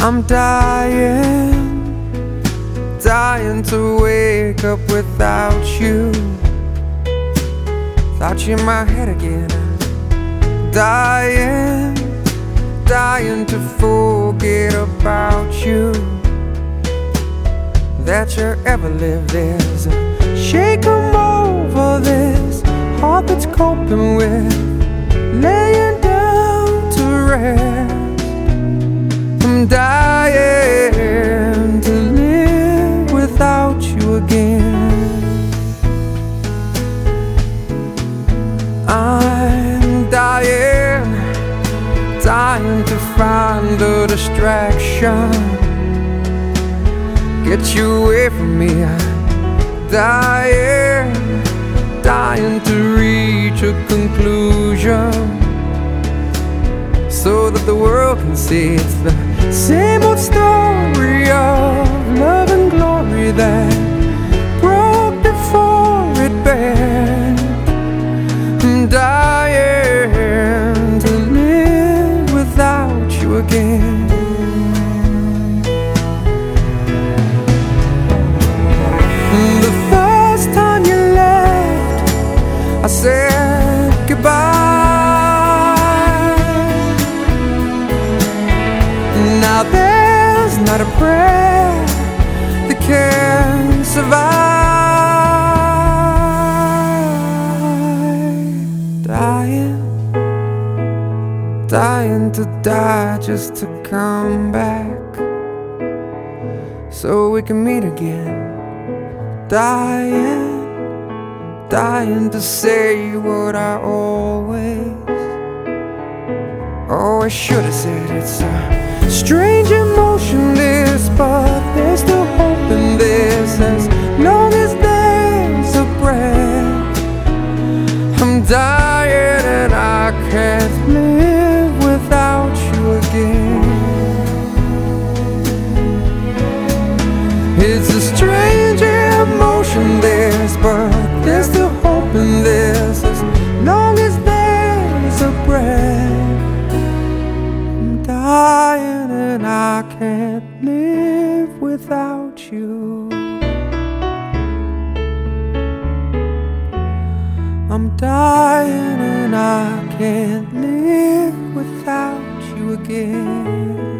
I'm dying, dying to wake up without you. Thought you in my head again. Dying, dying to forget about you, that you ever lived. There's a shake 'em over this heart that's coping with laying down to rest. I'm dying to live without you again. I'm dying, dying to find a distraction, get you away from me. I'm dying, dying to reach a conclusion, so that the world can see it's the same old story of love and glory that broke before it bent. I'm dying to live without you again. The first time you left, I said goodbye. Now there's not a prayer that can survive. Dying, dying to die just to come back, so we can meet again. Dying, dying to say what I always should have said. It's a strange emotion this, but there's still hope in this. As long as there's a breath, I'm dying and I can't live without you again. It's a strange emotion this, but there's still hope in this. As long as there's a breath, I'm dying and I can't live without you. I'm dying and I can't live without you again.